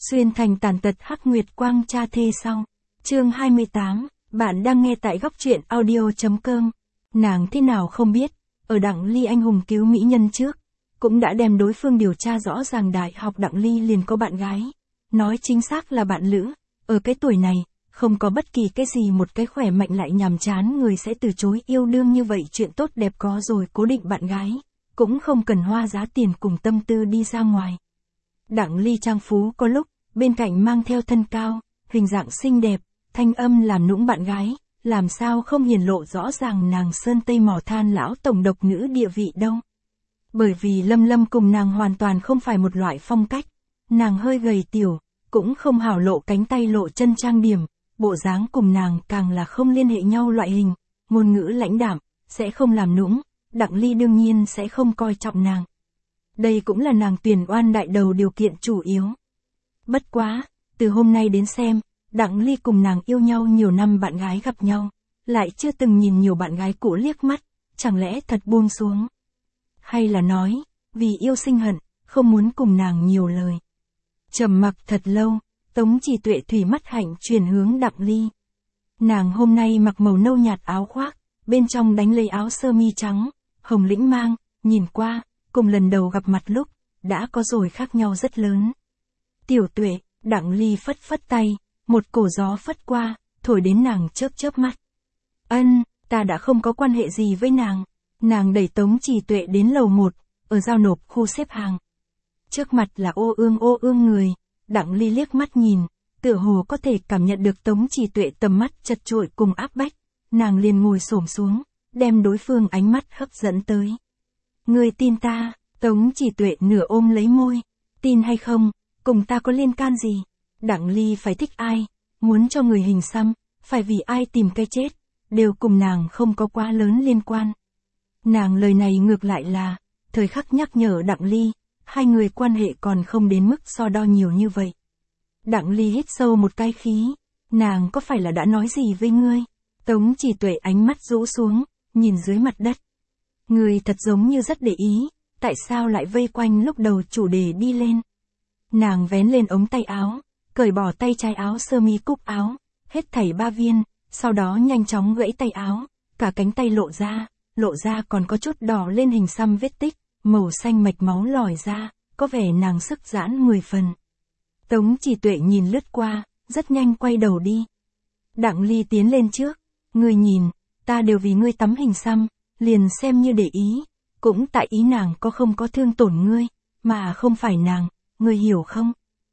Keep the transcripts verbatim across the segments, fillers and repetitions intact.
Xuyên thành tàn tật hắc nguyệt quang cha thê sau. Chương hai mươi tám, bạn đang nghe tại góc truyện audio.com. Nàng thế nào không biết, ở Đặng Ly anh hùng cứu mỹ nhân trước, cũng đã đem đối phương điều tra rõ ràng. Đại học Đặng Ly liền có bạn gái, nói chính xác là bạn lữ. Ở cái tuổi này, không có bất kỳ cái gì một cái khỏe mạnh lại nhàm chán người sẽ từ chối yêu đương như vậy. Chuyện tốt đẹp có rồi cố định bạn gái, cũng không cần hoa giá tiền cùng tâm tư đi ra ngoài. Đặng Ly trang phú có lúc, bên cạnh mang theo thân cao, hình dạng xinh đẹp, thanh âm làm nũng bạn gái, làm sao không hiển lộ rõ ràng nàng sơn tây mỏ than lão tổng độc nữ địa vị đâu. Bởi vì Lâm Lâm cùng nàng hoàn toàn không phải một loại phong cách, nàng hơi gầy tiểu, cũng không hảo lộ cánh tay lộ chân trang điểm, bộ dáng cùng nàng càng là không liên hệ nhau loại hình, ngôn ngữ lãnh đạm, sẽ không làm nũng, Đặng Ly đương nhiên sẽ không coi trọng nàng. Đây cũng là nàng tuyển oan đại đầu điều kiện chủ yếu. Bất quá, từ hôm nay đến xem, Đặng Ly cùng nàng yêu nhau nhiều năm bạn gái gặp nhau, lại chưa từng nhìn nhiều bạn gái cũ liếc mắt, chẳng lẽ thật buông xuống? Hay là nói, vì yêu sinh hận, không muốn cùng nàng nhiều lời. Trầm mặc thật lâu, Tống Chỉ Tuệ thủy mắt hạnh chuyển hướng Đặng Ly. Nàng hôm nay mặc màu nâu nhạt áo khoác, bên trong đánh lấy áo sơ mi trắng, hồng lĩnh mang, nhìn qua, cùng lần đầu gặp mặt lúc, đã có rồi khác nhau rất lớn. Tiểu Tuệ, Đặng Ly phất phất tay, một cổ gió phất qua, thổi đến nàng chớp chớp mắt. Ân, ta đã không có quan hệ gì với nàng. Nàng đẩy Tống Chỉ Tuệ đến lầu một, ở giao nộp khu xếp hàng. Trước mặt là ô ương ô ương người, Đặng Ly liếc mắt nhìn, tựa hồ có thể cảm nhận được Tống Chỉ Tuệ tầm mắt chật chội cùng áp bách, nàng liền ngồi xổm xuống, đem đối phương ánh mắt hấp dẫn tới. Người tin ta? Tống Chỉ Tuệ nửa ôm lấy môi, tin hay không, cùng ta có liên can gì? Đặng Ly phải thích ai, muốn cho người hình xăm, phải vì ai tìm cái chết, đều cùng nàng không có quá lớn liên quan. Nàng lời này ngược lại là, thời khắc nhắc nhở Đặng Ly, hai người quan hệ còn không đến mức so đo nhiều như vậy. Đặng Ly hít sâu một cái khí, nàng có phải là đã nói gì với ngươi? Tống Chỉ Tuệ ánh mắt rũ xuống, nhìn dưới mặt đất. Ngươi thật giống như rất để ý, tại sao lại vây quanh lúc đầu chủ đề đi lên? Nàng vén lên ống tay áo, cởi bỏ tay trái áo sơ mi cúc áo, hết thảy ba viên, sau đó nhanh chóng gãy tay áo, cả cánh tay lộ ra, lộ ra còn có chút đỏ lên hình xăm vết tích, màu xanh mạch máu lòi ra, có vẻ nàng sức giãn mười phần. Tống Chỉ Tuệ nhìn lướt qua, rất nhanh quay đầu đi. Đặng Ly tiến lên trước, ngươi nhìn, ta đều vì ngươi tắm hình xăm, liền xem như để ý, cũng tại ý nàng có không có thương tổn ngươi, mà không phải nàng, ngươi hiểu không?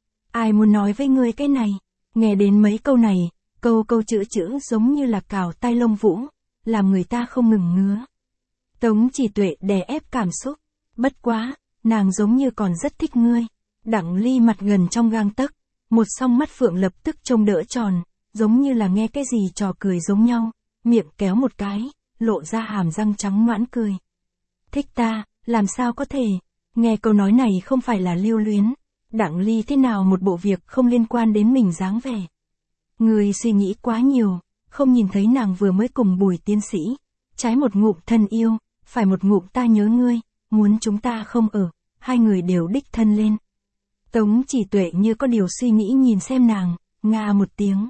Ai muốn nói với ngươi cái này? Nghe đến mấy câu này, câu câu chữ chữ giống như là cào tai lông vũ, làm người ta không ngừng ngứa. Tống Chỉ Tuệ đè ép cảm xúc, bất quá, nàng giống như còn rất thích ngươi. Đặng Ly mặt gần trong gang tấc, một song mắt phượng lập tức trông đỡ tròn, giống như là nghe cái gì trò cười giống nhau, miệng kéo một cái, lộ ra hàm răng trắng ngoãn cười. Thích ta, làm sao có thể? Nghe câu nói này không phải là lưu luyến. Đặng Ly thế nào một bộ việc không liên quan đến mình dáng vẻ. Người suy nghĩ quá nhiều, không nhìn thấy nàng vừa mới cùng Bùi tiến sĩ, trái một ngụm thân yêu, phải một ngụm ta nhớ ngươi, muốn chúng ta không ở, hai người đều đích thân lên. Tống Chỉ Tuệ như có điều suy nghĩ nhìn xem nàng, nga một tiếng.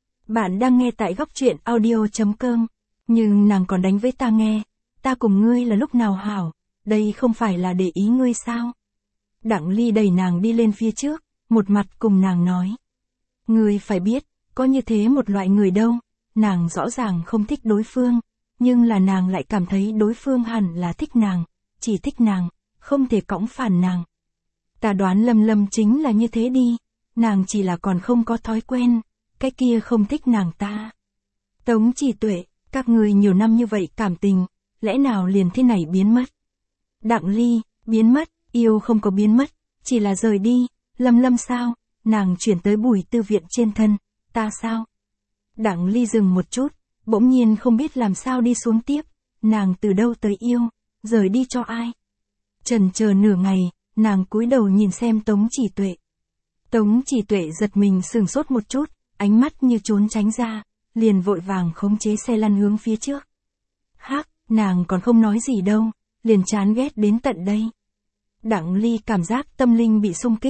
Bạn đang nghe tại góc truyện audio.com, nhưng nàng còn đánh với ta nghe, ta cùng ngươi là lúc nào hảo, đây không phải là để ý ngươi sao? Đặng Ly đẩy nàng đi lên phía trước, một mặt cùng nàng nói. Ngươi phải biết, có như thế một loại người đâu, nàng rõ ràng không thích đối phương, nhưng là nàng lại cảm thấy đối phương hẳn là thích nàng, chỉ thích nàng, không thể cõng phản nàng. Ta đoán Lâm Lâm chính là như thế đi, nàng chỉ là còn không có thói quen, cái kia không thích nàng ta. Tống Chỉ Tuệ, các người nhiều năm như vậy cảm tình, lẽ nào liền thế này biến mất? Đặng Ly, biến mất, yêu không có biến mất, chỉ là rời đi. Lâm Lâm sao? Nàng chuyển tới Bùi Tư Viện trên thân, ta sao? Đặng Ly dừng một chút, bỗng nhiên không biết làm sao đi xuống tiếp, nàng từ đâu tới yêu, rời đi cho ai? Chần chờ nửa ngày, nàng cúi đầu nhìn xem Tống Chỉ Tuệ. Tống Chỉ Tuệ giật mình sửng sốt một chút, ánh mắt như trốn tránh ra, liền vội vàng khống chế xe lăn hướng phía trước. Hắc, nàng còn không nói gì đâu, liền chán ghét đến tận đây. Đặng Ly cảm giác tâm linh bị xung kích,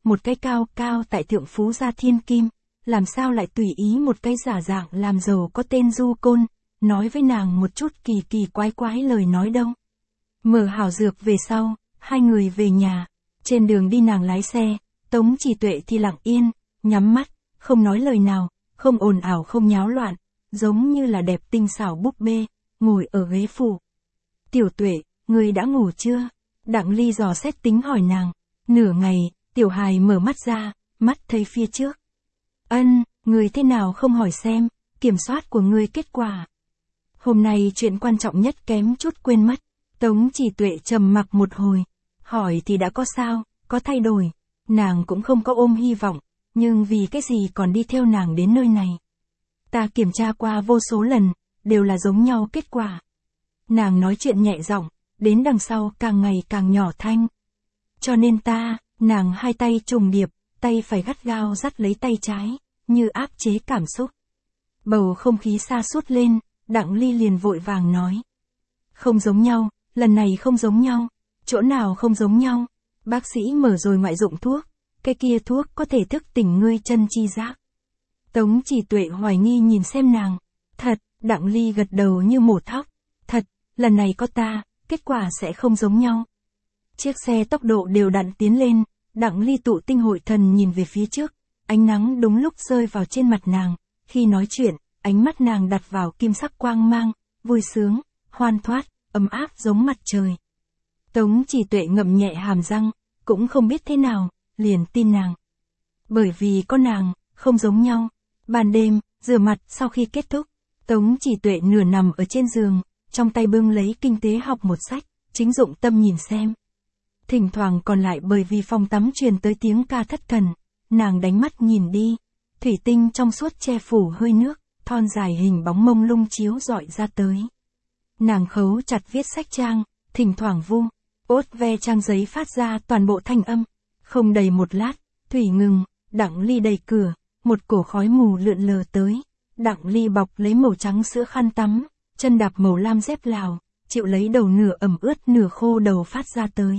một cái cao cao tại thượng phú gia thiên kim, làm sao lại tùy ý một cái giả dạng làm giàu có tên Du Côn, nói với nàng một chút kỳ kỳ quái quái lời nói đâu. Mở hảo dược về sau, hai người về nhà, trên đường đi nàng lái xe, Tống Chỉ Tuệ thì lặng yên, nhắm mắt, không nói lời nào, không ồn ào không nháo loạn, giống như là đẹp tinh xảo búp bê, ngồi ở ghế phụ. Tiểu Tuệ, ngươi đã ngủ chưa? Đặng Ly dò xét tính hỏi nàng. Nửa ngày, Tiểu Hài mở mắt ra, mắt thấy phía trước. Ân, ngươi thế nào không hỏi xem, kiểm soát của ngươi kết quả. Hôm nay chuyện quan trọng nhất kém chút quên mất. Tống Chỉ Tuệ trầm mặc một hồi, hỏi thì đã có sao, có thay đổi. Nàng cũng không có ôm hy vọng, nhưng vì cái gì còn đi theo nàng đến nơi này. Ta kiểm tra qua vô số lần, đều là giống nhau kết quả. Nàng nói chuyện nhẹ giọng, đến đằng sau càng ngày càng nhỏ thanh. Cho nên ta, nàng hai tay trùng điệp, tay phải gắt gao dắt lấy tay trái, như áp chế cảm xúc. Bầu không khí sa sút lên, Đặng Ly liền vội vàng nói. Không giống nhau, lần này không giống nhau, chỗ nào không giống nhau, bác sĩ mở rồi ngoại dụng thuốc, cái kia thuốc có thể thức tỉnh ngươi chân chi giác. Tống Chỉ Tuệ hoài nghi nhìn xem nàng, thật, Đặng Ly gật đầu như mổ thóc, thật, lần này có ta, kết quả sẽ không giống nhau. Chiếc xe tốc độ đều đặn tiến lên, Đặng Ly tụ tinh hội thần nhìn về phía trước, ánh nắng đúng lúc rơi vào trên mặt nàng, khi nói chuyện, ánh mắt nàng đặt vào kim sắc quang mang, vui sướng, hoan thoát, ấm áp giống mặt trời. Tống Chỉ Tuệ ngậm nhẹ hàm răng, cũng không biết thế nào, liền tin nàng. Bởi vì có nàng, không giống nhau. Ban đêm, rửa mặt sau khi kết thúc, Tống Chỉ Tuệ nửa nằm ở trên giường, trong tay bưng lấy kinh tế học một sách, chính dụng tâm nhìn xem. Thỉnh thoảng còn lại bởi vì phòng tắm truyền tới tiếng ca thất thần, nàng đánh mắt nhìn đi, thủy tinh trong suốt che phủ hơi nước, thon dài hình bóng mông lung chiếu rọi ra tới. Nàng khấu chặt viết sách trang, thỉnh thoảng vu, ốt ve trang giấy phát ra toàn bộ thanh âm. Không đầy một lát, thủy ngừng, Đặng Ly đẩy cửa, một cổ khói mù lượn lờ tới. Đặng Ly bọc lấy màu trắng sữa khăn tắm, chân đạp màu lam dép Lào, chịu lấy đầu nửa ẩm ướt nửa khô đầu phát ra tới.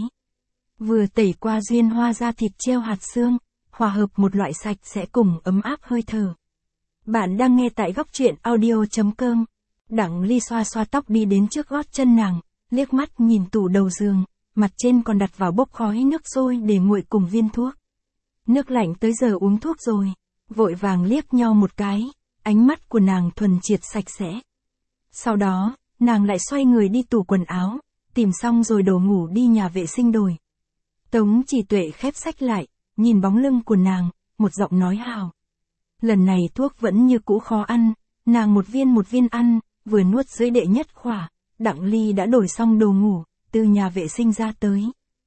Vừa tẩy qua duyên hoa da thịt treo hạt xương, hòa hợp một loại sạch sẽ cùng ấm áp hơi thở. Bạn đang nghe tại góc truyện audio chấm com. Đặng Ly xoa xoa tóc đi đến trước gót chân nàng, liếc mắt nhìn tủ đầu giường, mặt trên còn đặt vào bốc khói nước sôi để nguội cùng viên thuốc. Nước lạnh tới giờ uống thuốc rồi, vội vàng liếc nhau một cái, ánh mắt của nàng thuần triệt sạch sẽ. Sau đó, nàng lại xoay người đi tủ quần áo, tìm xong rồi đổ ngủ đi nhà vệ sinh đổi. Tống Chỉ Tuệ khép sách lại, nhìn bóng lưng của nàng, một giọng nói hào. Lần này thuốc vẫn như cũ khó ăn, nàng một viên một viên ăn, vừa nuốt dưới đệ nhất khỏa, Đặng Ly đã đổi xong đồ ngủ, từ nhà vệ sinh ra tới.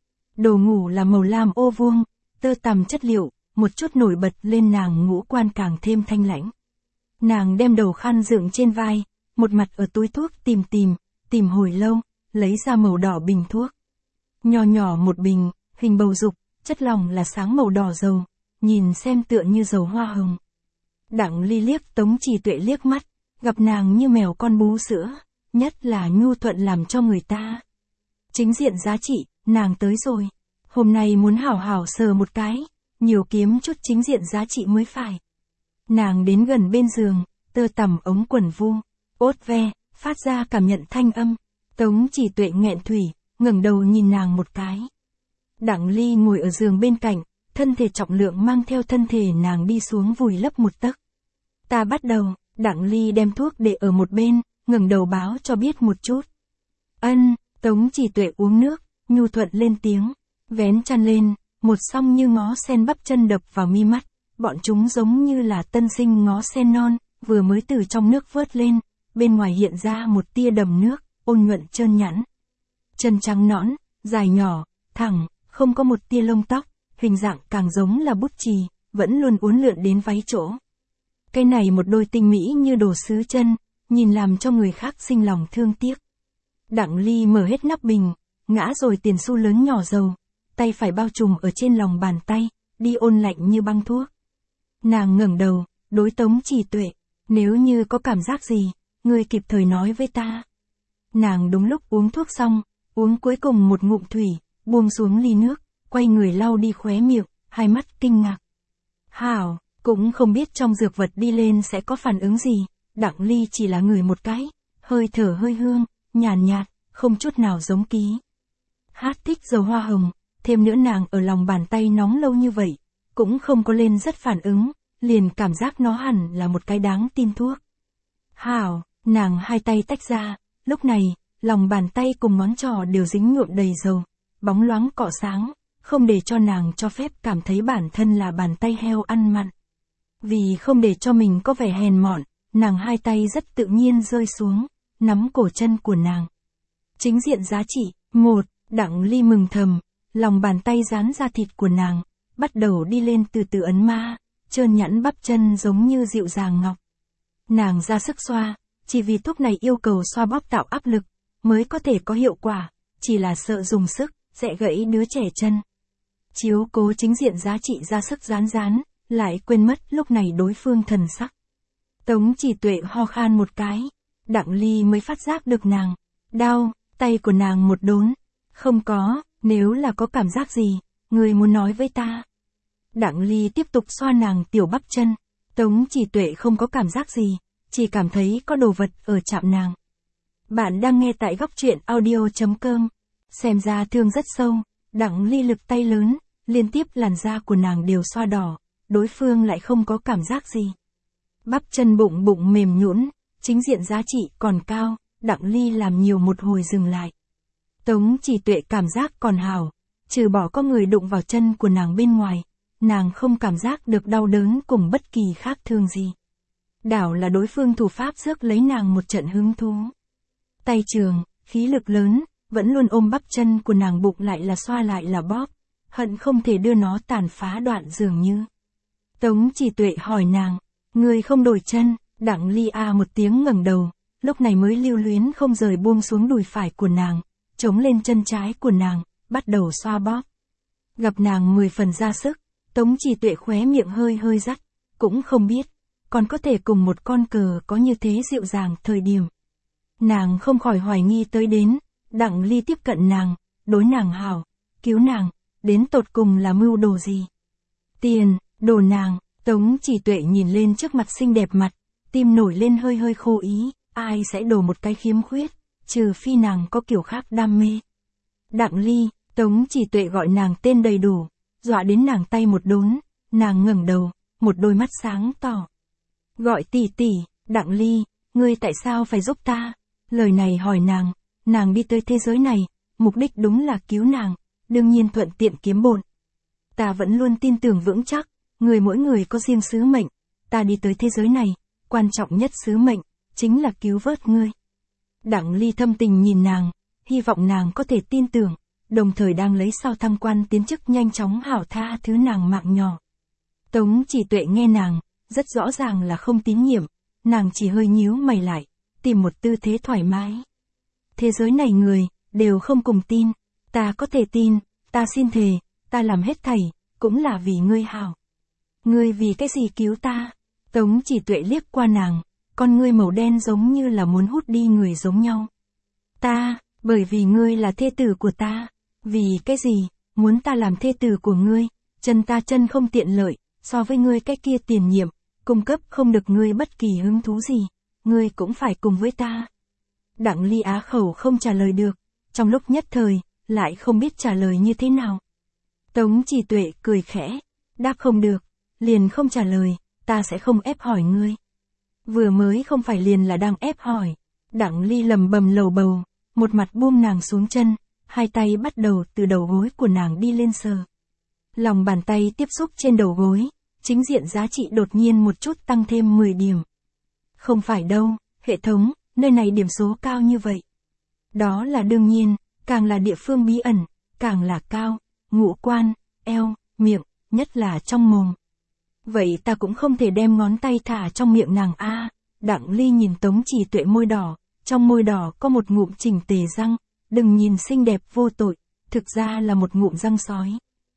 Đồ ngủ là màu lam ô vuông, tơ tằm chất liệu, một chút nổi bật lên nàng ngũ quan càng thêm thanh lãnh. Nàng đem đầu khăn dựng trên vai, một mặt ở túi thuốc tìm tìm, tìm hồi lâu, lấy ra màu đỏ bình thuốc. Nhỏ nhỏ một bình, hình bầu dục, chất lỏng là sáng màu đỏ dầu, nhìn xem tựa như dầu hoa hồng. Đặng Ly liếc Tống Chỉ Tuệ liếc mắt, gặp nàng như mèo con bú sữa, nhất là nhu thuận làm cho người ta. Chính diện giá trị, nàng tới rồi. Hôm nay muốn hảo hảo sờ một cái, nhiều kiếm chút chính diện giá trị mới phải. Nàng đến gần bên giường, tơ tằm ống quần vu, ốt ve, phát ra cảm nhận thanh âm. Tống Chỉ Tuệ nghẹn thủy, ngẩng đầu nhìn nàng một cái. Đặng Ly ngồi ở giường bên cạnh, thân thể trọng lượng mang theo thân thể nàng đi xuống vùi lấp một tấc. Ta bắt đầu, Đặng Ly đem thuốc để ở một bên, ngẩng đầu báo cho biết một chút. Ân, Tống Chỉ Tuệ uống nước, nhu thuận lên tiếng, vén chăn lên, một song như ngó sen bắp chân đập vào mi mắt, bọn chúng giống như là tân sinh ngó sen non, vừa mới từ trong nước vớt lên, bên ngoài hiện ra một tia đầm nước, ôn nhuận trơn nhẵn. Chân trắng nõn, dài nhỏ, thẳng, không có một tia lông tóc, hình dạng càng giống là bút chì, vẫn luôn uốn lượn đến váy chỗ. Cái này một đôi tinh mỹ như đồ sứ chân, nhìn làm cho người khác sinh lòng thương tiếc. Đặng Ly mở hết nắp bình, ngã rồi tiền xu lớn nhỏ dầu, tay phải bao trùm ở trên lòng bàn tay, đi ôn lạnh như băng thuốc. Nàng ngẩng đầu, đối Tống Chỉ Tuệ, nếu như có cảm giác gì, ngươi kịp thời nói với ta. Nàng đúng lúc uống thuốc xong, uống cuối cùng một ngụm thủy, buông xuống ly nước, quay người lau đi khóe miệng, hai mắt kinh ngạc. Hảo, cũng không biết trong dược vật đi lên sẽ có phản ứng gì, Đặng Ly chỉ là ngửi một cái, hơi thở hơi hương, nhàn nhạt, không chút nào giống ký. Hát thích dầu hoa hồng, thêm nữa nàng ở lòng bàn tay nóng lâu như vậy, cũng không có lên rất phản ứng, liền cảm giác nó hẳn là một cái đáng tin thuốc. Hảo, nàng hai tay tách ra, lúc này, lòng bàn tay cùng ngón trỏ đều dính nhuộm đầy dầu, bóng loáng cọ sáng, không để cho nàng cho phép cảm thấy bản thân là bàn tay heo ăn mặn. Vì không để cho mình có vẻ hèn mọn, nàng hai tay rất tự nhiên rơi xuống, nắm cổ chân của nàng. Chính diện giá trị, một, Đặng Ly mừng thầm, lòng bàn tay dán ra thịt của nàng, bắt đầu đi lên từ từ ấn ma, trơn nhẵn bắp chân giống như dịu dàng ngọc. Nàng ra sức xoa, chỉ vì thuốc này yêu cầu xoa bóp tạo áp lực, mới có thể có hiệu quả, chỉ là sợ dùng sức, sẽ gãy đứa trẻ chân. Chiếu cố chính diện giá trị ra sức rán rán, lại quên mất lúc này đối phương thần sắc. Tống Chỉ Tuệ ho khan một cái, Đặng Ly mới phát giác được nàng, đau, tay của nàng một đốn, không có, nếu là có cảm giác gì, người muốn nói với ta. Đặng Ly tiếp tục xoa nàng tiểu bắp chân, Tống Chỉ Tuệ không có cảm giác gì, chỉ cảm thấy có đồ vật ở chạm nàng. Bạn đang nghe tại góc truyện audio chấm com, xem ra thương rất sâu, Đặng Ly lực tay lớn, liên tiếp làn da của nàng đều xoa đỏ, đối phương lại không có cảm giác gì. Bắp chân bụng bụng mềm nhũn, chính diện giá trị còn cao, Đặng Ly làm nhiều một hồi dừng lại. Tống Chỉ Tuệ cảm giác còn hảo, trừ bỏ có người đụng vào chân của nàng bên ngoài, nàng không cảm giác được đau đớn cùng bất kỳ khác thường gì. Đảo là đối phương thủ pháp rước lấy nàng một trận hứng thú. Tay trường, khí lực lớn, vẫn luôn ôm bắp chân của nàng bụng lại là xoa lại là bóp, hận không thể đưa nó tàn phá đoạn dường như. Tống Chỉ Tuệ hỏi nàng, người không đổi chân, Đặng Ly a một tiếng ngẩng đầu, lúc này mới lưu luyến không rời buông xuống đùi phải của nàng, chống lên chân trái của nàng, bắt đầu xoa bóp. Gặp nàng mười phần ra sức, Tống Chỉ Tuệ khóe miệng hơi hơi rắt, cũng không biết, còn có thể cùng một con cờ có như thế dịu dàng thời điểm. Nàng không khỏi hoài nghi tới đến, Đặng Ly tiếp cận nàng, đối nàng hảo, cứu nàng, đến tột cùng là mưu đồ gì. Tiền, đồ nàng, Tống Chỉ Tuệ nhìn lên trước mặt xinh đẹp mặt, tim nổi lên hơi hơi khô ý, ai sẽ đổ một cái khiếm khuyết, trừ phi nàng có kiểu khác đam mê. Đặng Ly, Tống Chỉ Tuệ gọi nàng tên đầy đủ, dọa đến nàng tay một đốn, nàng ngẩng đầu, một đôi mắt sáng tỏ. Gọi tỷ tỷ, Đặng Ly, ngươi tại sao phải giúp ta? Lời này hỏi nàng, nàng đi tới thế giới này, mục đích đúng là cứu nàng, đương nhiên thuận tiện kiếm bộn. Ta vẫn luôn tin tưởng vững chắc, người mỗi người có riêng sứ mệnh, ta đi tới thế giới này, quan trọng nhất sứ mệnh, chính là cứu vớt ngươi. Đặng Ly thâm tình nhìn nàng, hy vọng nàng có thể tin tưởng, đồng thời đang lấy sao thăng quan tiến chức nhanh chóng hảo tha thứ nàng mạng nhỏ. Tống Chỉ Tuệ nghe nàng, rất rõ ràng là không tín nhiệm, nàng chỉ hơi nhíu mày lại, tìm một tư thế thoải mái. Thế giới này người, đều không cùng tin, ta có thể tin, ta xin thề, ta làm hết thảy, cũng là vì ngươi hảo. Ngươi vì cái gì cứu ta? Tống Chỉ Tuệ liếc qua nàng, con ngươi màu đen giống như là muốn hút đi người giống nhau. Ta, bởi vì ngươi là thê tử của ta. Vì cái gì, muốn ta làm thê tử của ngươi, chân ta chân không tiện lợi, so với ngươi cái kia tiền nhiệm, cung cấp không được ngươi bất kỳ hứng thú gì, ngươi cũng phải cùng với ta. Đặng Ly á khẩu không trả lời được, trong lúc nhất thời, lại không biết trả lời như thế nào. Tống Chỉ Tuệ cười khẽ, đáp không được, liền không trả lời, ta sẽ không ép hỏi ngươi. Vừa mới không phải liền là đang ép hỏi. Đặng Ly lầm bầm lầu bầu, một mặt buông nàng xuống chân, hai tay bắt đầu từ đầu gối của nàng đi lên sờ. Lòng bàn tay tiếp xúc trên đầu gối, chính diện giá trị đột nhiên một chút tăng thêm mười điểm. Không phải đâu, hệ thống, nơi này điểm số cao như vậy. Đó là đương nhiên, càng là địa phương bí ẩn, càng là cao, ngũ quan, eo, miệng, nhất là trong mồm. Vậy ta cũng không thể đem ngón tay thả trong miệng nàng a. À, Đặng Ly nhìn Tống Chỉ Tuệ môi đỏ, trong môi đỏ có một ngụm chỉnh tề răng, đừng nhìn xinh đẹp vô tội, thực ra là một ngụm răng sói.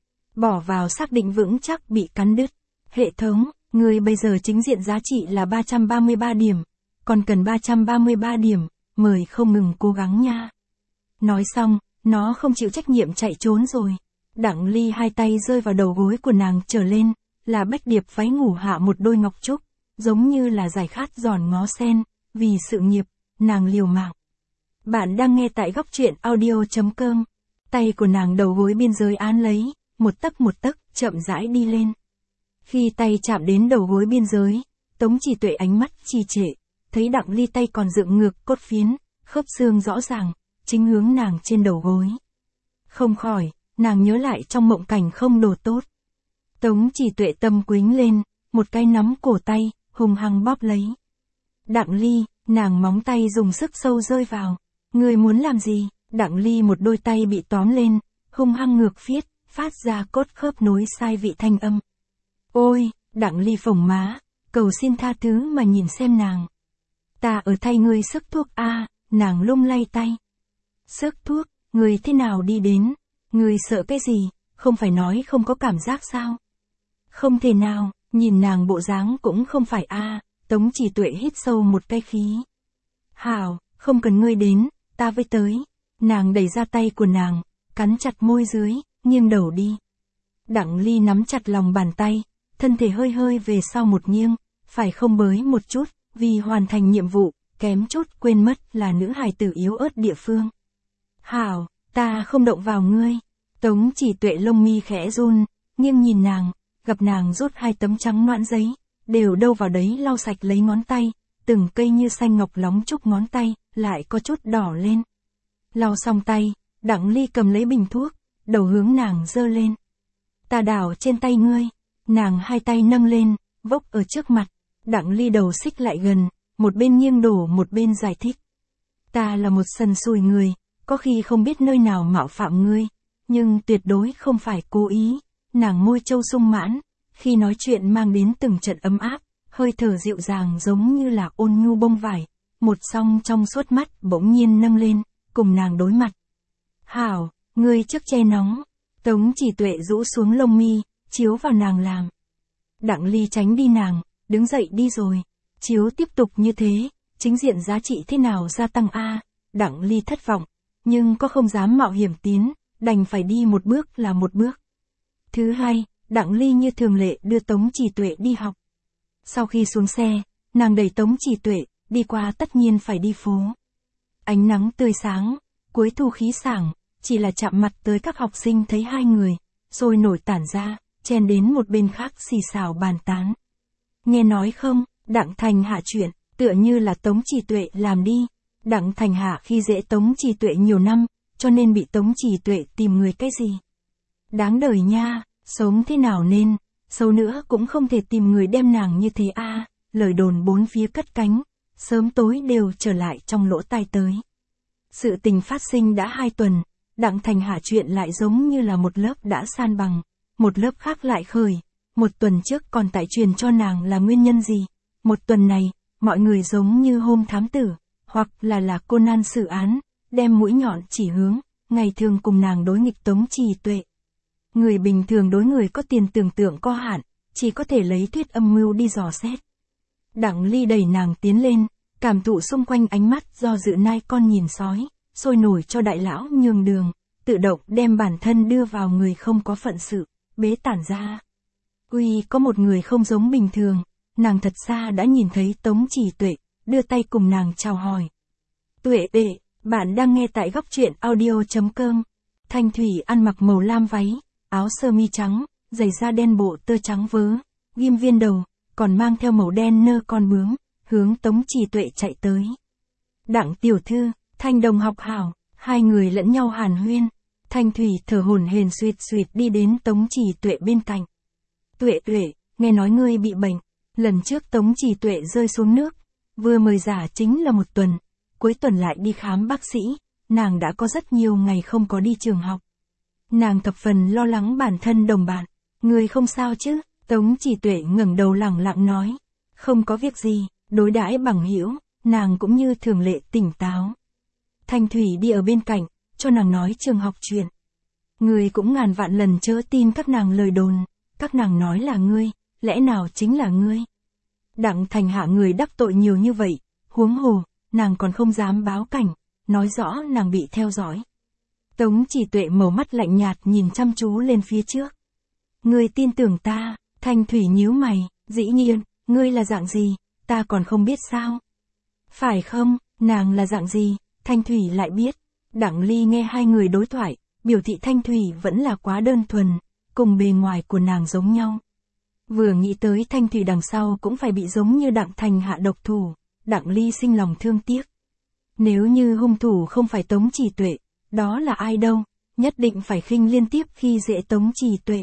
Bỏ vào xác định vững chắc bị cắn đứt. Hệ thống, người bây giờ chính diện giá trị là ba trăm ba mươi ba điểm, còn cần ba trăm ba mươi ba điểm, mời không ngừng cố gắng nha. Nói xong, nó không chịu trách nhiệm chạy trốn rồi. Đặng Ly hai tay rơi vào đầu gối của nàng trở lên, là bách điệp váy ngủ hạ một đôi ngọc trúc, giống như là giải khát giòn ngó sen, vì sự nghiệp, nàng liều mạng. Bạn đang nghe tại góc truyện audio.com. Tay của nàng đầu gối biên giới án lấy, một tấc một tấc, chậm rãi đi lên. Khi tay chạm đến đầu gối biên giới, Tống Chỉ Tuệ ánh mắt trì trệ, thấy Đặng Ly tay còn dựng ngược cốt phiến, khớp xương rõ ràng, chính hướng nàng trên đầu gối. Không khỏi, nàng nhớ lại trong mộng cảnh không đồ tốt. Tống Chỉ Tuệ tâm quính lên, một cái nắm cổ tay, hùng hăng bóp lấy. Đặng Ly, nàng móng tay dùng sức sâu rơi vào. Ngươi muốn làm gì? Đặng Ly một đôi tay bị tóm lên, hung hăng ngược phiết, phát ra cốt khớp nối sai vị thanh âm. Ôi, Đặng Ly phồng má, cầu xin tha thứ mà nhìn xem nàng. Ta ở thay ngươi sức thuốc a, nàng lung lay tay. Sức thuốc, ngươi thế nào đi đến? Ngươi sợ cái gì, không phải nói không có cảm giác sao? Không thể nào, nhìn nàng bộ dáng cũng không phải a. Tống Chỉ Tuệ hít sâu một cái khí. Hảo, không cần ngươi đến, ta với tới. Nàng đẩy ra tay của nàng, cắn chặt môi dưới, nghiêng đầu đi. Đặng Ly nắm chặt lòng bàn tay, thân thể hơi hơi về sau một nghiêng, phải không bới một chút, vì hoàn thành nhiệm vụ, kém chút quên mất là nữ hài tử yếu ớt địa phương. Hảo, ta không động vào ngươi. Tống Chỉ Tuệ lông mi khẽ run, nghiêng nhìn nàng, gặp nàng rút hai tấm trắng noãn giấy, đều đâu vào đấy lau sạch lấy ngón tay, từng cây như xanh ngọc lóng chúc ngón tay, lại có chút đỏ lên. Lau xong tay, Đặng Ly cầm lấy bình thuốc, đầu hướng nàng giơ lên. Ta đảo trên tay ngươi, nàng hai tay nâng lên, vốc ở trước mặt, Đặng Ly đầu xích lại gần, một bên nghiêng đổ một bên giải thích. Ta là một sần sùi người, có khi không biết nơi nào mạo phạm ngươi, nhưng tuyệt đối không phải cố ý. Nàng môi trâu sung mãn, khi nói chuyện mang đến từng trận ấm áp, hơi thở dịu dàng giống như là ôn nhu bông vải, một song trong suốt mắt bỗng nhiên nâng lên, cùng nàng đối mặt. Hảo, ngươi trước che nóng. Tống Chỉ Tuệ rũ xuống lông mi, chiếu vào nàng làm. Đặng Ly tránh đi nàng, đứng dậy đi rồi. Chiếu tiếp tục như thế, chính diện giá trị thế nào gia tăng a? Đặng Ly thất vọng, nhưng có không dám mạo hiểm tiến, đành phải đi một bước là một bước. Thứ hai, Đặng Ly như thường lệ đưa Tống Chỉ Tuệ đi học. Sau khi xuống xe, nàng đẩy Tống Chỉ Tuệ, đi qua tất nhiên phải đi phố. Ánh nắng tươi sáng, cuối thu khí sảng, chỉ là chạm mặt tới các học sinh thấy hai người, sôi nổi tản ra, chen đến một bên khác xì xào bàn tán. Nghe nói không, Đặng Thành Hạ chuyện, tựa như là Tống Chỉ Tuệ làm đi. Đặng Thành Hạ khi dễ Tống Chỉ Tuệ nhiều năm, cho nên bị Tống Chỉ Tuệ tìm người cái gì. Đáng đời nha, sống thế nào nên, xấu nữa cũng không thể tìm người đem nàng như thế a. Lời đồn bốn phía cất cánh, sớm tối đều trở lại trong lỗ tai tới. Sự tình phát sinh đã hai tuần, Đặng Thành Hạ chuyện lại giống như là một lớp đã san bằng, một lớp khác lại khởi, một tuần trước còn tại truyền cho nàng là nguyên nhân gì, một tuần này, mọi người giống như hôm thám tử, hoặc là là Conan xử án, đem mũi nhọn chỉ hướng, ngày thường cùng nàng đối nghịch Tống Chỉ Tuệ. Người bình thường đối người có tiền tưởng tượng có hạn, chỉ có thể lấy thuyết âm mưu đi dò xét. Đặng Ly đẩy nàng tiến lên, cảm thụ xung quanh ánh mắt do dự nai con nhìn sói, sôi nổi cho đại lão nhường đường, tự động đem bản thân đưa vào người không có phận sự, bế tản ra. Uy có một người không giống bình thường, nàng thật xa đã nhìn thấy Tống Chỉ Tuệ, đưa tay cùng nàng chào hỏi. Tuệ đệ, bạn đang nghe tại góc truyện audio.com. Thanh Thủy ăn mặc màu lam váy, áo sơ mi trắng, giày da đen bộ tơ trắng vớ, ghim viên đầu, còn mang theo màu đen nơ con bướm, hướng Tống Chỉ Tuệ chạy tới. Đặng tiểu thư, Thanh đồng học hảo, hai người lẫn nhau hàn huyên. Thanh Thủy thở hổn hển suýt suýt đi đến Tống Chỉ Tuệ bên cạnh. Tuệ Tuệ, nghe nói ngươi bị bệnh, lần trước Tống Chỉ Tuệ rơi xuống nước, vừa mời giả chính là một tuần, cuối tuần lại đi khám bác sĩ, nàng đã có rất nhiều ngày không có đi trường học. Nàng thập phần lo lắng bản thân đồng bạn, ngươi không sao chứ? Tống Chỉ Tuệ ngẩng đầu lẳng lặng nói, không có việc gì, đối đãi bằng hữu, nàng cũng như thường lệ tỉnh táo. Thanh Thủy đi ở bên cạnh, cho nàng nói trường học chuyện. Ngươi cũng ngàn vạn lần chớ tin các nàng lời đồn, các nàng nói là ngươi, lẽ nào chính là ngươi? Đặng Thành Hạ người đắc tội nhiều như vậy, huống hồ, nàng còn không dám báo cảnh, nói rõ nàng bị theo dõi. Tống Chỉ Tuệ màu mắt lạnh nhạt nhìn chăm chú lên phía trước. Ngươi tin tưởng ta, Thanh Thủy nhíu mày, dĩ nhiên, ngươi là dạng gì, ta còn không biết sao. Phải không, nàng là dạng gì, Thanh Thủy lại biết. Đặng Ly nghe hai người đối thoại, biểu thị Thanh Thủy vẫn là quá đơn thuần, cùng bề ngoài của nàng giống nhau. Vừa nghĩ tới Thanh Thủy đằng sau cũng phải bị giống như Đặng Thành hạ độc thủ, Đặng Ly sinh lòng thương tiếc. Nếu như hung thủ không phải Tống Chỉ Tuệ, đó là ai đâu, nhất định phải khinh liên tiếp khi dễ Tống Chỉ Tuệ.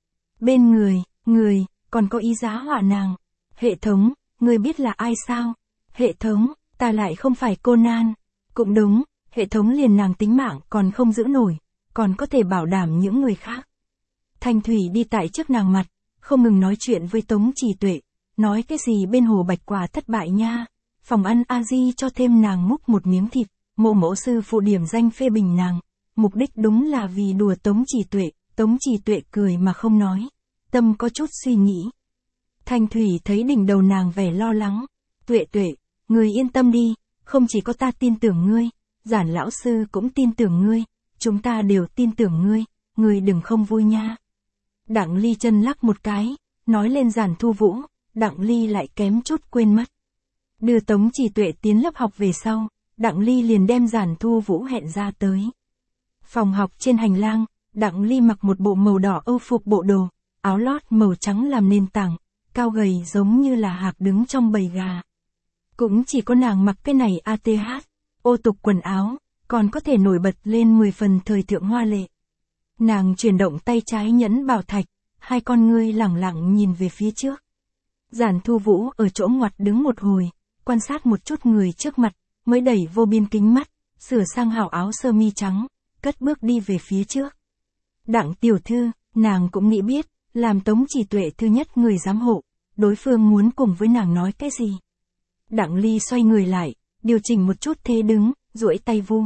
Bên người, người, còn có ý giá họa nàng. Hệ thống, người biết là ai sao? Hệ thống, ta lại không phải Conan. Cũng đúng, hệ thống liền nàng tính mạng còn không giữ nổi, còn có thể bảo đảm những người khác. Thanh Thủy đi tại trước nàng mặt, không ngừng nói chuyện với Tống Chỉ Tuệ, nói cái gì bên hồ bạch quả thất bại nha, phòng ăn A-di cho thêm nàng múc một miếng thịt, mộ mẫu sư phụ điểm danh phê bình nàng, mục đích đúng là vì đùa Tống Chỉ Tuệ. Tống Chỉ Tuệ cười mà không nói, tâm có chút suy nghĩ. Thanh Thủy thấy đỉnh đầu nàng vẻ lo lắng, Tuệ Tuệ, người yên tâm đi, không chỉ có ta tin tưởng ngươi, Giản lão sư cũng tin tưởng ngươi, chúng ta đều tin tưởng ngươi, ngươi đừng không vui nha. Đặng Ly chân lắc một cái, nói lên Giản Thu Vũ, Đặng Ly lại kém chút quên mất. Đưa Tống Chỉ Tuệ tiến lớp học về sau, Đặng Ly liền đem Giản Thu Vũ hẹn ra tới. Phòng học trên hành lang, Đặng Ly mặc một bộ màu đỏ âu phục bộ đồ, áo lót màu trắng làm nền tảng, cao gầy giống như là hạc đứng trong bầy gà. Cũng chỉ có nàng mặc cái này a tê hát, ô tục quần áo, còn có thể nổi bật lên mười phần thời thượng hoa lệ. Nàng chuyển động tay trái nhẫn bảo thạch, hai con ngươi lẳng lặng nhìn về phía trước. Giản Thu Vũ ở chỗ ngoặt đứng một hồi, quan sát một chút người trước mặt, mới đẩy vô biên kính mắt, sửa sang hảo áo sơ mi trắng, cất bước đi về phía trước. Đặng tiểu thư, nàng cũng nghĩ biết, làm Tống Chỉ Tuệ thứ nhất người giám hộ, đối phương muốn cùng với nàng nói cái gì. Đặng Ly xoay người lại, điều chỉnh một chút thế đứng, duỗi tay vu.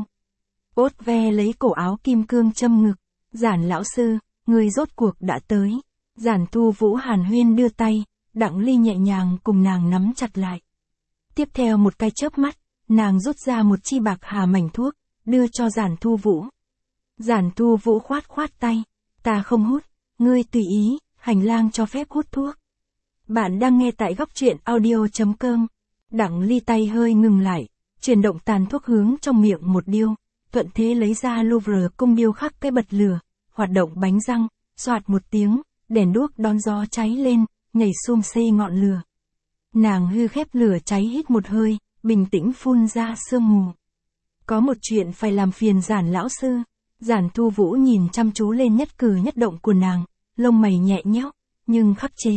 Ốt ve lấy cổ áo kim cương châm ngực, Giản lão sư, người rốt cuộc đã tới. Giản Thu Vũ hàn huyên đưa tay, Đặng Ly nhẹ nhàng cùng nàng nắm chặt lại. Tiếp theo một cái chớp mắt, nàng rút ra một chi bạc hà mảnh thuốc, đưa cho Giản Thu Vũ. Giản Thu Vũ khoát khoát tay, ta không hút, ngươi tùy ý, hành lang cho phép hút thuốc. Bạn đang nghe tại góc truyện audio chấm com. Đặng Ly tay hơi ngừng lại, chuyển động tàn thuốc hướng trong miệng một điêu, thuận thế lấy ra Louvre cung điêu khắc cái bật lửa, hoạt động bánh răng, xoạt một tiếng, đèn đuốc đón gió cháy lên, nhảy xum xê ngọn lửa. Nàng hư khép lửa cháy hít một hơi, bình tĩnh phun ra sương mù. Có một chuyện phải làm phiền Giản lão sư. Giản Thu Vũ nhìn chăm chú lên nhất cử nhất động của nàng, lông mày nhẹ nhõm, nhưng khắc chế.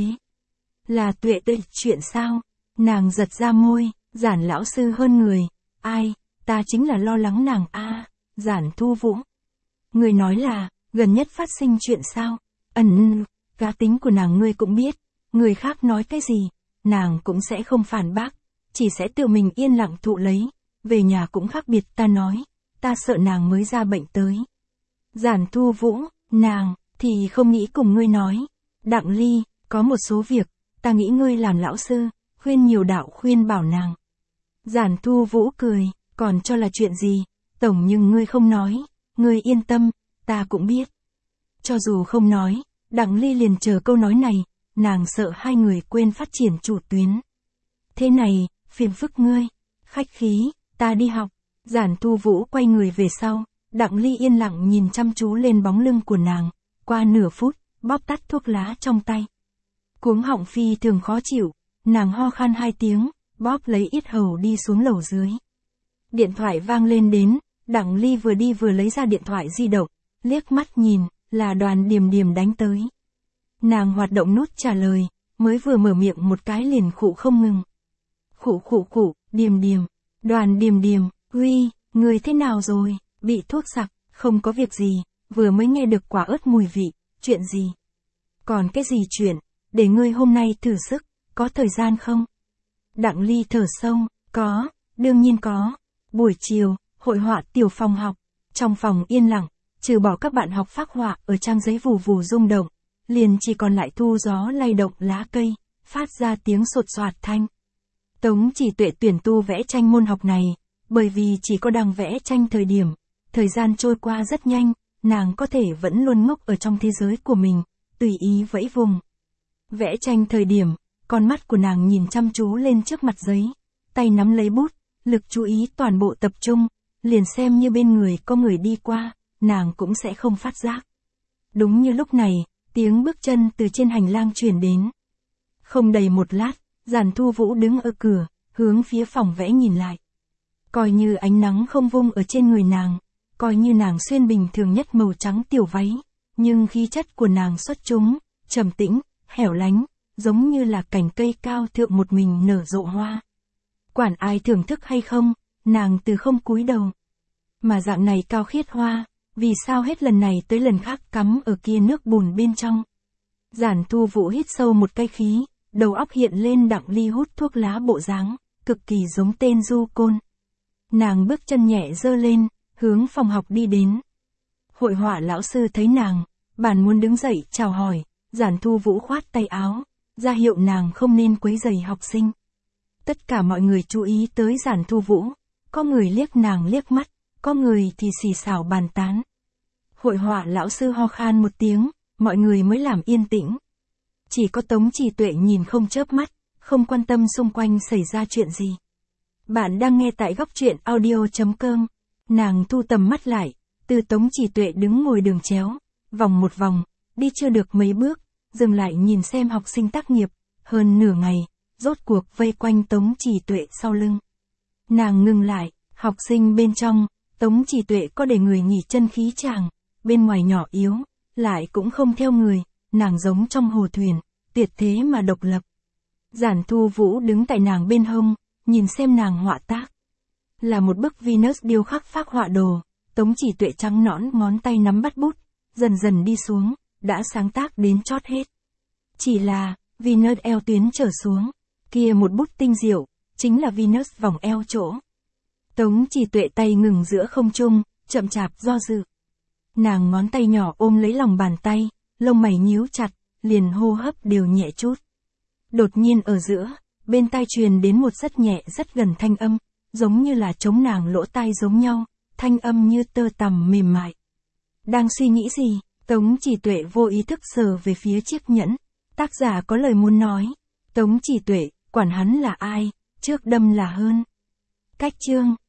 Là Tuệ Tuệ chuyện sao? Nàng giật ra môi, Giản lão sư hơn người, ai, ta chính là lo lắng nàng a. À, Giản Thu Vũ. Người nói là, gần nhất phát sinh chuyện sao? Ẩn, cá tính của nàng ngươi cũng biết, người khác nói cái gì, nàng cũng sẽ không phản bác, chỉ sẽ tự mình yên lặng thụ lấy, về nhà cũng khác biệt ta nói, ta sợ nàng mới ra bệnh tới. Giản Thu Vũ, nàng, thì không nghĩ cùng ngươi nói. Đặng Ly, có một số việc, ta nghĩ ngươi làm lão sư, khuyên nhiều đạo khuyên bảo nàng. Giản Thu Vũ cười, còn cho là chuyện gì, tổng nhưng ngươi không nói, ngươi yên tâm, ta cũng biết. Cho dù không nói, Đặng Ly liền chờ câu nói này, nàng sợ hai người quên phát triển chủ tuyến. Thế này, phiền phức ngươi, khách khí, ta đi học. Giản Thu Vũ quay người về sau, Đặng Ly yên lặng nhìn chăm chú lên bóng lưng của nàng, qua nửa phút, bóp tắt thuốc lá trong tay. Cuống họng phi thường khó chịu, nàng ho khan hai tiếng, bóp lấy yết hầu đi xuống lầu dưới. Điện thoại vang lên đến, Đặng Ly vừa đi vừa lấy ra điện thoại di động, liếc mắt nhìn, là Đoàn Điềm Điềm đánh tới. Nàng hoạt động nút trả lời, mới vừa mở miệng một cái liền khụ không ngừng. Khụ khụ khụ, Điềm Điềm, Đoàn Điềm Điềm, uy, người thế nào rồi, bị thuốc sặc, không có việc gì, vừa mới nghe được quả ớt mùi vị, chuyện gì? Còn cái gì chuyện, để ngươi hôm nay thử sức, có thời gian không? Đặng Ly thở sâu, có, đương nhiên có. Buổi chiều, hội họa tiểu phòng học, trong phòng yên lặng, trừ bỏ các bạn học phác họa ở trang giấy vù vù rung động, liền chỉ còn lại thu gió lay động lá cây, phát ra tiếng sột soạt thanh. Tống Chỉ Tuệ tuyển tu vẽ tranh môn học này, bởi vì chỉ có đang vẽ tranh thời điểm, Thời gian trôi qua rất nhanh, nàng có thể vẫn luôn ngốc ở trong thế giới của mình, tùy ý vẫy vùng. Vẽ tranh thời điểm, con mắt của nàng nhìn chăm chú lên trước mặt giấy, tay nắm lấy bút, lực chú ý toàn bộ tập trung, liền xem như bên người có người đi qua, nàng cũng sẽ không phát giác. Đúng như lúc này, tiếng bước chân từ trên hành lang truyền đến. Không đầy một lát, Giản Thu Vũ đứng ở cửa, hướng phía phòng vẽ nhìn lại. Coi như ánh nắng không vung ở trên người nàng, coi như nàng xuyên bình thường nhất màu trắng tiểu váy, nhưng khí chất của nàng xuất chúng, trầm tĩnh, hẻo lánh, giống như là cành cây cao thượng một mình nở rộ hoa. Quản ai thưởng thức hay không, nàng từ không cúi đầu. Mà dạng này cao khiết hoa, vì sao hết lần này tới lần khác cắm ở kia nước bùn bên trong. Giản Thu Vũ hít sâu một cái khí, đầu óc hiện lên Đặng Ly hút thuốc lá bộ dáng, cực kỳ giống tên du côn. Nàng bước chân nhẹ giơ lên, hướng phòng học đi đến. Hội họa lão sư thấy nàng, bản muốn đứng dậy chào hỏi, Giản Thu Vũ khoát tay áo, ra hiệu nàng không nên quấy rầy học sinh. Tất cả mọi người chú ý tới Giản Thu Vũ, có người liếc nàng liếc mắt, có người thì xì xào bàn tán. Hội họa lão sư ho khan một tiếng, mọi người mới làm yên tĩnh. Chỉ có Tống Chỉ Tuệ nhìn không chớp mắt, không quan tâm xung quanh xảy ra chuyện gì. Bạn đang nghe tại góc truyện audio chấm com. Nàng thu tầm mắt lại, từ Tống Chỉ Tuệ đứng ngồi đường chéo, vòng một vòng, đi chưa được mấy bước, dừng lại nhìn xem học sinh tác nghiệp, hơn nửa ngày, rốt cuộc vây quanh Tống Chỉ Tuệ sau lưng. Nàng ngừng lại, học sinh bên trong, Tống Chỉ Tuệ có để người nghỉ chân khí chàng, bên ngoài nhỏ yếu, lại cũng không theo người, nàng giống trong hồ thuyền, tuyệt thế mà độc lập. Giản Thu Vũ đứng tại nàng bên hông, nhìn xem nàng họa tác. Là một bức Venus điêu khắc phác họa đồ, Tống Chỉ Tuệ trắng nõn ngón tay nắm bắt bút, dần dần đi xuống, đã sáng tác đến chót hết. Chỉ là, Venus eo tuyến trở xuống, kia một bút tinh diệu, chính là Venus vòng eo chỗ. Tống Chỉ Tuệ tay ngừng giữa không trung, chậm chạp do dự. Nàng ngón tay nhỏ ôm lấy lòng bàn tay, lông mày nhíu chặt, liền hô hấp đều nhẹ chút. Đột nhiên ở giữa, bên tai truyền đến một rất nhẹ rất gần thanh âm, giống như là chống nàng lỗ tai giống nhau, thanh âm như tơ tằm mềm mại. Đang suy nghĩ gì? Tống Chỉ Tuệ vô ý thức sờ về phía chiếc nhẫn. Tác giả có lời muốn nói. Tống Chỉ Tuệ, quản hắn là ai, trước đâm là hơn. Cách chương